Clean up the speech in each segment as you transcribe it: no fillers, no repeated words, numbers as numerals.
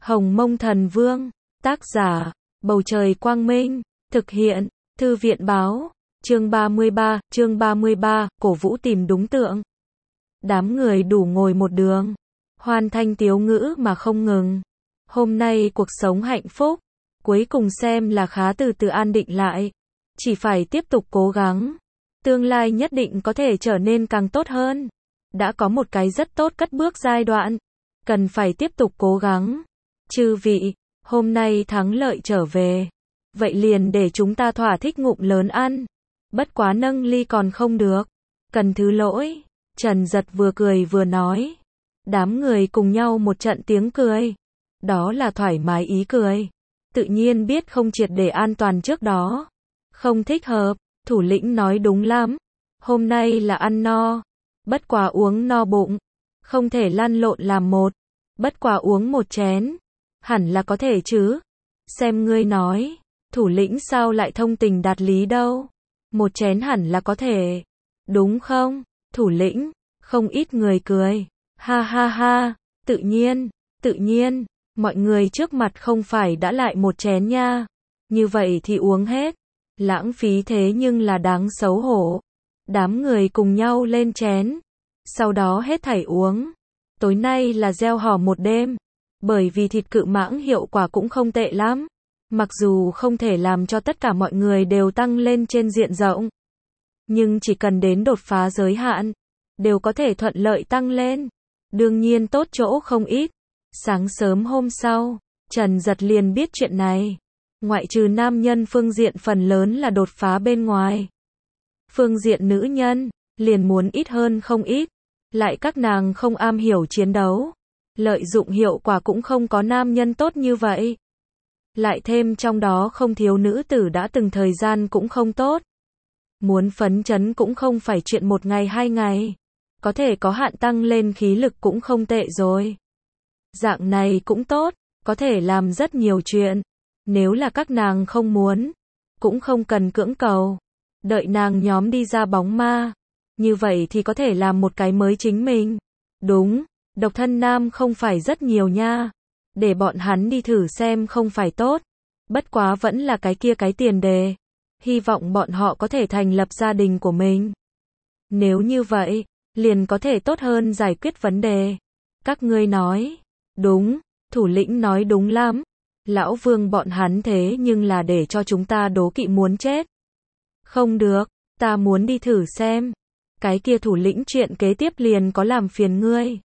Hồng Mông Thần Vương, tác giả, Bầu Trời Quang Minh, thực hiện, Thư viện Báo, chương 33, cổ vũ tìm đúng tượng. Đám người đủ ngồi một đường, hoàn thanh tiếu ngữ mà không ngừng. Hôm nay cuộc sống hạnh phúc, cuối cùng xem là khá từ từ an định lại. Chỉ phải tiếp tục cố gắng, tương lai nhất định có thể trở nên càng tốt hơn. Đã có một cái rất tốt cất bước giai đoạn, cần phải tiếp tục cố gắng. Chư vị, hôm nay thắng lợi trở về, vậy liền để chúng ta thỏa thích ngụm lớn ăn. Bất quá nâng ly còn không được, cần thứ lỗi. Trần Giật vừa cười vừa nói. Đám người cùng nhau một trận tiếng cười. Đó là thoải mái ý cười. Tự nhiên biết không triệt để an toàn trước đó. Không thích hợp, thủ lĩnh nói đúng lắm. Hôm nay là ăn no, bất quá uống no bụng. Không thể lăn lộn làm một, bất quá uống một chén. Hẳn là có thể chứ. Xem ngươi nói, thủ lĩnh sao lại thông tình đạt lý đâu. Một chén hẳn là có thể. Đúng không, thủ lĩnh? Không ít người cười. Ha ha ha, tự nhiên, mọi người trước mặt không phải đã lại một chén nha. Như vậy thì uống hết. Lãng phí thế nhưng là đáng xấu hổ. Đám người cùng nhau lên chén. Sau đó hết thảy uống. Tối nay là gieo hò một đêm. Bởi vì thịt cự mãng hiệu quả cũng không tệ lắm. Mặc dù không thể làm cho tất cả mọi người đều tăng lên trên diện rộng. Nhưng chỉ cần đến đột phá giới hạn, đều có thể thuận lợi tăng lên. Đương nhiên tốt chỗ không ít. Sáng sớm hôm sau, Trần Giật liền biết chuyện này. Ngoại trừ nam nhân phương diện phần lớn là đột phá bên ngoài. Phương diện nữ nhân, liền muốn ít hơn không ít. Lại các nàng không am hiểu chiến đấu. Lợi dụng hiệu quả cũng không có nam nhân tốt như vậy. Lại thêm trong đó không thiếu nữ tử đã từng thời gian cũng không tốt. Muốn phấn chấn cũng không phải chuyện một ngày hai ngày. Có thể có hạn tăng lên khí lực cũng không tệ rồi. Dạng này cũng tốt, có thể làm rất nhiều chuyện. Nếu là các nàng không muốn, cũng không cần cưỡng cầu. Đợi nàng nhóm đi ra bóng ma. Như vậy thì có thể làm một cái mới chính mình. Đúng, độc thân nam không phải rất nhiều nha. Để bọn hắn đi thử xem không phải tốt. Bất quá vẫn là cái kia cái tiền đề. Hy vọng bọn họ có thể thành lập gia đình của mình. Nếu như vậy, liền có thể tốt hơn giải quyết vấn đề. Các ngươi nói, đúng, thủ lĩnh nói đúng lắm. Lão Vương bọn hắn thế nhưng là để cho chúng ta đố kỵ muốn chết. Không được, ta muốn đi thử xem. Cái kia thủ lĩnh chuyện kế tiếp liền có làm phiền ngươi.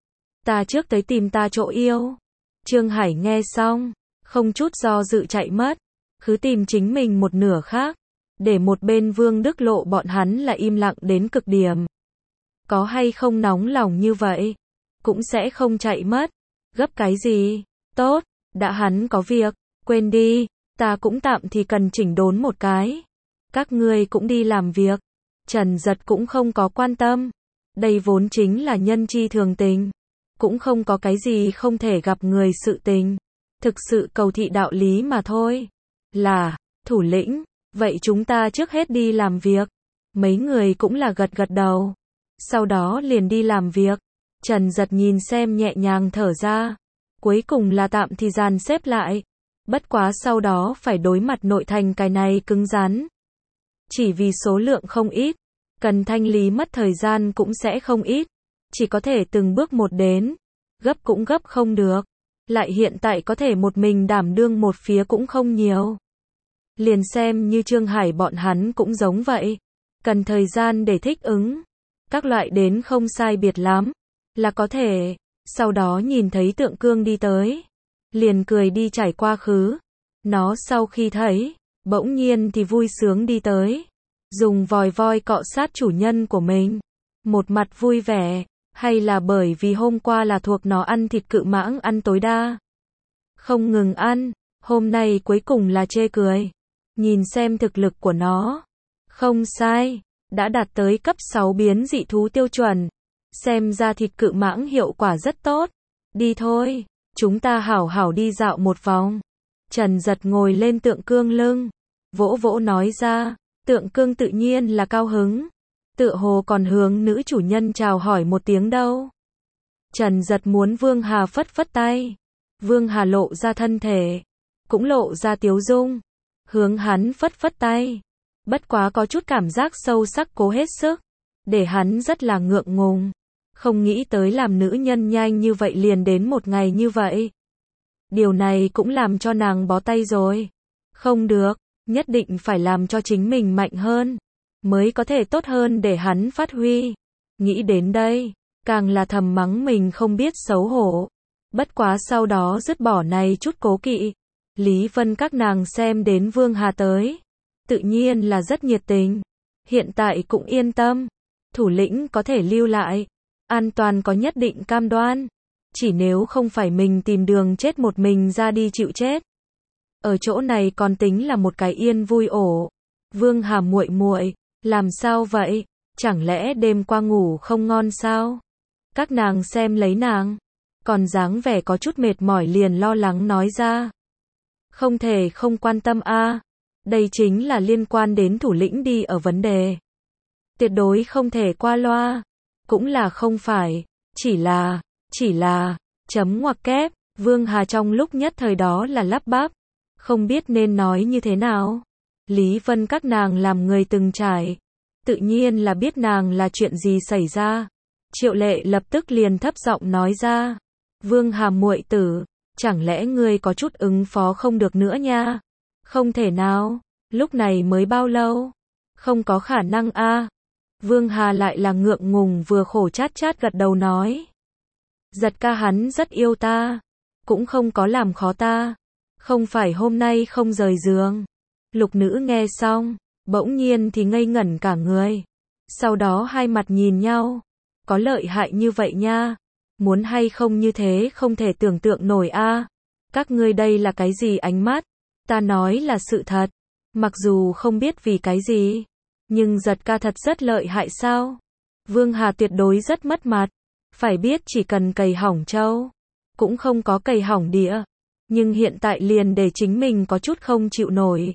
Ta trước tới tìm ta chỗ yêu. Trương Hải nghe xong, không chút do dự chạy mất. Cứ tìm chính mình một nửa khác. Để một bên Vương Đức Lộ bọn hắn là im lặng đến cực điểm. Có hay không nóng lòng như vậy, cũng sẽ không chạy mất. Gấp cái gì? Tốt, đã hắn có việc, quên đi, ta cũng tạm thì cần chỉnh đốn một cái. Các ngươi cũng đi làm việc. Trần Giật cũng không có quan tâm. Đây vốn chính là nhân chi thường tình. Cũng không có cái gì không thể gặp người sự tình. Thực sự cầu thị đạo lý mà thôi. Là, thủ lĩnh, vậy chúng ta trước hết đi làm việc. Mấy người cũng là gật gật đầu. Sau đó liền đi làm việc. Trần Giật nhìn xem nhẹ nhàng thở ra. Cuối cùng là tạm thì dàn xếp lại. Bất quá sau đó phải đối mặt nội thành cái này cứng rắn. Chỉ vì số lượng không ít. Cần thanh lý mất thời gian cũng sẽ không ít. Chỉ có thể từng bước một đến. Gấp cũng gấp không được. Lại hiện tại có thể một mình đảm đương một phía cũng không nhiều. Liền xem như Trương Hải bọn hắn cũng giống vậy. Cần thời gian để thích ứng. Các loại đến không sai biệt lắm. Là có thể. Sau đó nhìn thấy Tượng Cương đi tới. Liền cười đi trải qua khứ. Nó sau khi thấy, bỗng nhiên thì vui sướng đi tới. Dùng vòi voi cọ sát chủ nhân của mình. Một mặt vui vẻ. Hay là bởi vì hôm qua là thuộc nó ăn thịt cự mãng ăn tối đa. Không ngừng ăn. Hôm nay cuối cùng là chê cười. Nhìn xem thực lực của nó. Không sai. Đã đạt tới cấp 6 biến dị thú tiêu chuẩn. Xem ra thịt cự mãng hiệu quả rất tốt. Đi thôi. Chúng ta hảo hảo đi dạo một vòng. Trần Giật ngồi lên Tượng Cương lưng. Vỗ vỗ nói ra. Tượng Cương tự nhiên là cao hứng. Tựa hồ còn hướng nữ chủ nhân chào hỏi một tiếng đâu. Trần Giật muốn Vương Hà phất phất tay. Vương Hà lộ ra thân thể, cũng lộ ra tiếu dung, hướng hắn phất phất tay. Bất quá có chút cảm giác sâu sắc cố hết sức, để hắn rất là ngượng ngùng. Không nghĩ tới làm nữ nhân nhanh như vậy liền đến một ngày như vậy. Điều này cũng làm cho nàng bó tay rồi. Không được, nhất định phải làm cho chính mình mạnh hơn, mới có thể tốt hơn để hắn phát huy. Nghĩ đến đây, càng là thầm mắng mình không biết xấu hổ. Bất quá sau đó dứt bỏ này chút cố kỵ. Lý Vân các nàng xem đến Vương Hà tới, tự nhiên là rất nhiệt tình. Hiện tại cũng yên tâm, thủ lĩnh có thể lưu lại, an toàn có nhất định cam đoan. Chỉ nếu không phải mình tìm đường chết một mình ra đi chịu chết. Ở chỗ này còn tính là một cái yên vui ổ. Vương Hà muội muội, làm sao vậy? Chẳng lẽ đêm qua ngủ không ngon sao? Các nàng xem lấy nàng, còn dáng vẻ có chút mệt mỏi liền lo lắng nói ra. Không thể không quan tâm a, đây chính là liên quan đến thủ lĩnh đi ở vấn đề. Tuyệt đối không thể qua loa. Cũng là không phải, chỉ là, chấm ngoặc kép, Vương Hà trong lúc nhất thời đó là lắp bắp, không biết nên nói như thế nào. Lý Vân các nàng làm người từng trải, tự nhiên là biết nàng là chuyện gì xảy ra. Triệu Lệ lập tức liền thấp giọng nói ra, Vương Hà muội tử, chẳng lẽ ngươi có chút ứng phó không được nữa nha? Không thể nào, lúc này mới bao lâu? Không có khả năng a. Vương Hà lại là ngượng ngùng vừa khổ chát chát gật đầu nói. Giật ca hắn rất yêu ta, cũng không có làm khó ta, không phải hôm nay không rời giường. Lục nữ nghe xong, bỗng nhiên thì ngây ngẩn cả người. Sau đó hai mặt nhìn nhau, có lợi hại như vậy nha, muốn hay không như thế không thể tưởng tượng nổi a. Các ngươi đây là cái gì ánh mắt? Ta nói là sự thật, mặc dù không biết vì cái gì, nhưng giật ca thật rất lợi hại sao? Vương Hà tuyệt đối rất mất mặt, phải biết chỉ cần cầy hỏng trâu, cũng không có cầy hỏng đĩa, nhưng hiện tại liền để chính mình có chút không chịu nổi.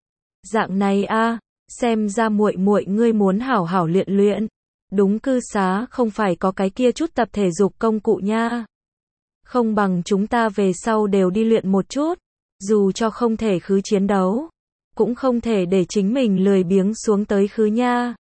Dạng này a, xem ra muội muội ngươi muốn hảo hảo luyện luyện. Đúng cư xá không phải có cái kia chút tập thể dục công cụ nha. Không bằng chúng ta về sau đều đi luyện một chút, dù cho không thể khứ chiến đấu, cũng không thể để chính mình lười biếng xuống tới khứ nha.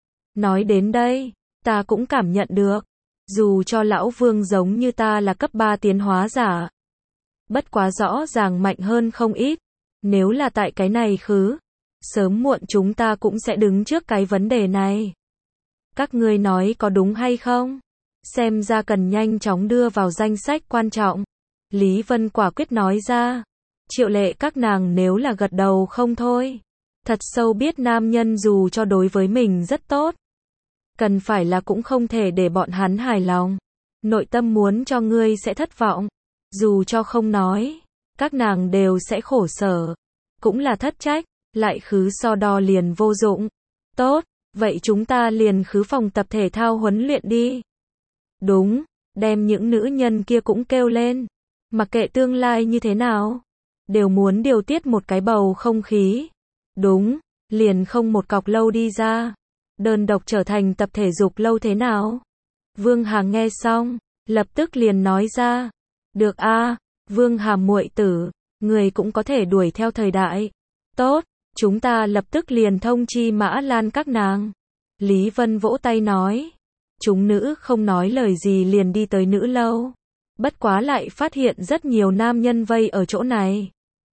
Nói đến đây, ta cũng cảm nhận được, dù cho lão Vương giống như ta là cấp 3 tiến hóa giả, bất quá rõ ràng mạnh hơn không ít. Nếu là tại cái này khứ, sớm muộn chúng ta cũng sẽ đứng trước cái vấn đề này. Các ngươi nói có đúng hay không? Xem ra cần nhanh chóng đưa vào danh sách quan trọng. Lý Vân quả quyết nói ra. Triệu Lệ các nàng nếu là gật đầu không thôi. Thật sâu biết nam nhân dù cho đối với mình rất tốt, cần phải là cũng không thể để bọn hắn hài lòng. Nội tâm muốn cho ngươi sẽ thất vọng. Dù cho không nói, các nàng đều sẽ khổ sở. Cũng là thất trách, lại khứ so đo liền vô dụng. Tốt, vậy chúng ta liền khứ phòng tập thể thao huấn luyện đi. Đúng, đem những nữ nhân kia cũng kêu lên. Mặc kệ tương lai như thế nào, đều muốn điều tiết một cái bầu không khí. Đúng, liền không một cọc lâu đi ra. Đơn độc trở thành tập thể dục lâu thế nào? Vương Hà nghe xong, lập tức liền nói ra. Được a, Vương Hà muội tử, người cũng có thể đuổi theo thời đại. Tốt, chúng ta lập tức liền thông chi Mã Lan các nàng. Lý Vân vỗ tay nói. Chúng nữ không nói lời gì liền đi tới nữ lâu. Bất quá lại phát hiện rất nhiều nam nhân vây ở chỗ này.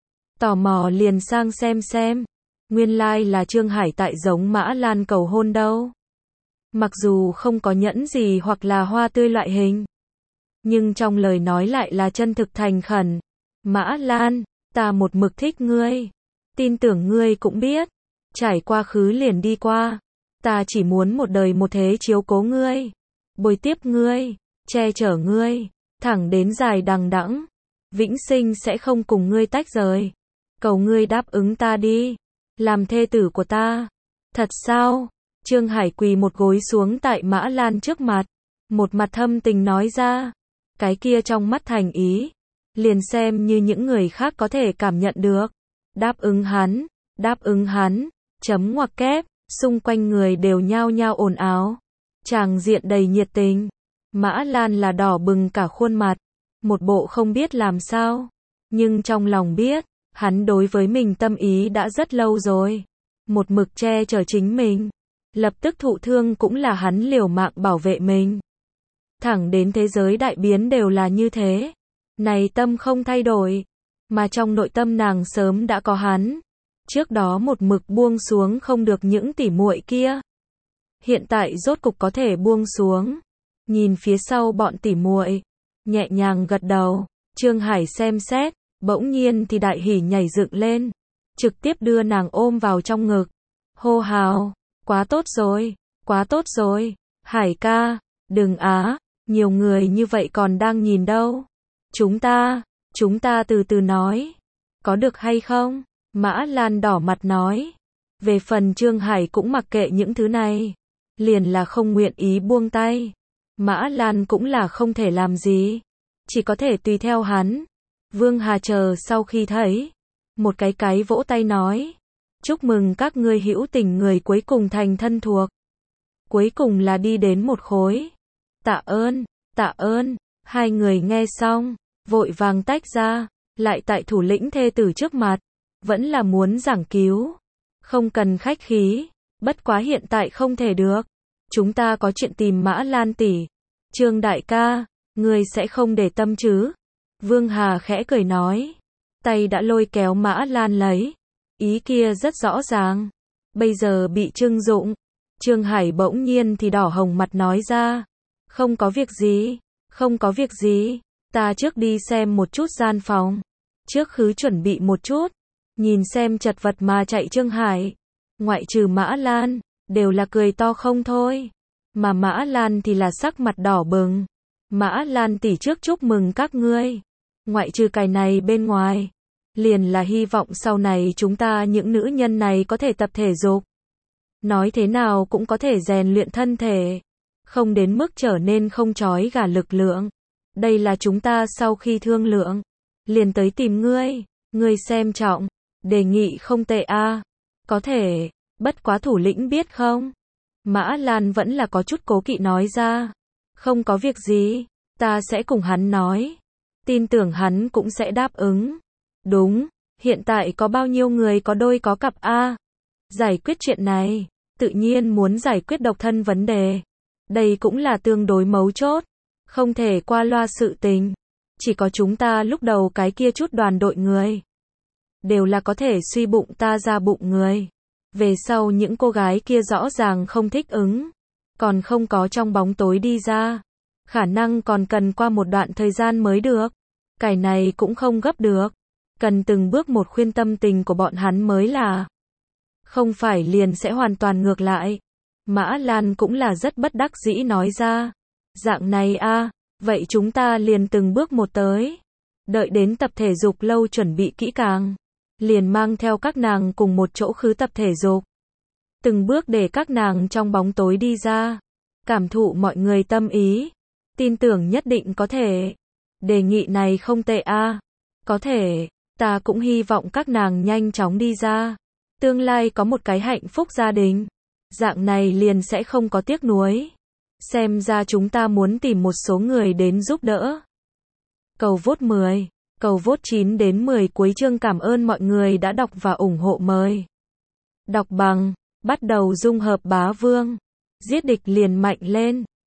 Tò mò liền sang xem. Nguyên lai là Trương Hải tại giống Mã Lan cầu hôn đâu. Mặc dù không có nhẫn gì hoặc là hoa tươi loại hình, nhưng trong lời nói lại là chân thực thành khẩn. Mã Lan, ta một mực thích ngươi. Tin tưởng ngươi cũng biết. Trải qua khứ liền đi qua. Ta chỉ muốn một đời một thế chiếu cố ngươi, bồi tiếp ngươi, che chở ngươi, thẳng đến dài đằng đẵng, vĩnh sinh sẽ không cùng ngươi tách rời. Cầu ngươi đáp ứng ta đi, làm thê tử của ta. Thật sao? Trương Hải quỳ một gối xuống tại Mã Lan trước mặt, một mặt thâm tình nói ra. Cái kia trong mắt thành ý, liền xem như những người khác có thể cảm nhận được. Đáp ứng hắn, chấm ngoặc kép. Xung quanh người đều nhao nhao ồn ào, tràng diện đầy nhiệt tình. Mã Lan là đỏ bừng cả khuôn mặt, một bộ không biết làm sao. Nhưng trong lòng biết, hắn đối với mình tâm ý đã rất lâu rồi. Một mực che chở chính mình. Lập tức thụ thương cũng là hắn liều mạng bảo vệ mình. Thẳng đến thế giới đại biến đều là như thế. Này tâm không thay đổi. Mà trong nội tâm nàng sớm đã có hắn. Trước đó một mực buông xuống không được những tỉ muội kia. Hiện tại rốt cục có thể buông xuống. Nhìn phía sau bọn tỉ muội, nhẹ nhàng gật đầu. Trương Hải xem xét, bỗng nhiên thì đại hỉ nhảy dựng lên, trực tiếp đưa nàng ôm vào trong ngực. Hô hào, quá tốt rồi, quá tốt rồi. Hải ca, đừng á, nhiều người như vậy còn đang nhìn đâu. Chúng ta từ từ nói. Có được hay không? Mã Lan đỏ mặt nói. Về phần Trương Hải cũng mặc kệ những thứ này. Liền là không nguyện ý buông tay. Mã Lan cũng là không thể làm gì. Chỉ có thể tùy theo hắn. Vương Hà chờ sau khi thấy. Một cái vỗ tay nói. Chúc mừng các ngươi hữu tình người cuối cùng thành thân thuộc. Cuối cùng là đi đến một khối. Tạ ơn, tạ ơn. Hai người nghe xong, vội vàng tách ra. Lại tại thủ lĩnh thê tử trước mặt. Vẫn là muốn giảng cứu. Không cần khách khí. Bất quá hiện tại không thể được. Chúng ta có chuyện tìm Mã Lan tỷ. Trương đại ca, ngươi sẽ không để tâm chứ? Vương Hà khẽ cười nói. Tay đã lôi kéo Mã Lan lấy. Ý kia rất rõ ràng. Bây giờ bị trưng dụng. Trương Hải bỗng nhiên thì đỏ hồng mặt nói ra. Không có việc gì. Không có việc gì. Ta trước đi xem một chút gian phòng. Trước khứ chuẩn bị một chút. Nhìn xem chật vật mà chạy Trương Hải. Ngoại trừ Mã Lan, đều là cười to không thôi. Mà Mã Lan thì là sắc mặt đỏ bừng. Mã Lan tỷ trước chúc mừng các ngươi. Ngoại trừ cái này bên ngoài. Liền là hy vọng sau này chúng ta những nữ nhân này có thể tập thể dục. Nói thế nào cũng có thể rèn luyện thân thể. Không đến mức trở nên không trói gà lực lượng. Đây là chúng ta sau khi thương lượng. Liền tới tìm ngươi. Ngươi xem trọng. Đề nghị không tệ a. Có thể. Bất quá thủ lĩnh biết không? Mã Lan vẫn là có chút cố kỵ nói ra. Không có việc gì. Ta sẽ cùng hắn nói. Tin tưởng hắn cũng sẽ đáp ứng. Đúng. Hiện tại có bao nhiêu người có đôi có cặp a? Giải quyết chuyện này. Tự nhiên muốn giải quyết độc thân vấn đề. Đây cũng là tương đối mấu chốt. Không thể qua loa sự tình. Chỉ có chúng ta lúc đầu cái kia chút đoàn đội người. Đều là có thể suy bụng ta ra bụng người. Về sau những cô gái kia rõ ràng không thích ứng. Còn không có trong bóng tối đi ra. Khả năng còn cần qua một đoạn thời gian mới được. Cái này cũng không gấp được. Cần từng bước một khuyên tâm tình của bọn hắn mới là. Không phải liền sẽ hoàn toàn ngược lại. Mã Lan cũng là rất bất đắc dĩ nói ra. Dạng này a, vậy chúng ta liền từng bước một tới. Đợi đến tập thể dục lâu chuẩn bị kỹ càng. Liền mang theo các nàng cùng một chỗ khứ tập thể dục. Từng bước để các nàng trong bóng tối đi ra. Cảm thụ mọi người tâm ý. Tin tưởng nhất định có thể. Đề nghị này không tệ a. Có thể. Ta cũng hy vọng các nàng nhanh chóng đi ra. Tương lai có một cái hạnh phúc gia đình. Dạng này liền sẽ không có tiếc nuối. Xem ra chúng ta muốn tìm một số người đến giúp đỡ. Cầu vote 10. Cầu vote 9 đến 10 cuối chương. Cảm ơn mọi người đã đọc và ủng hộ mời. Đọc bằng. Bắt đầu dung hợp bá vương. Giết địch liền mạnh lên.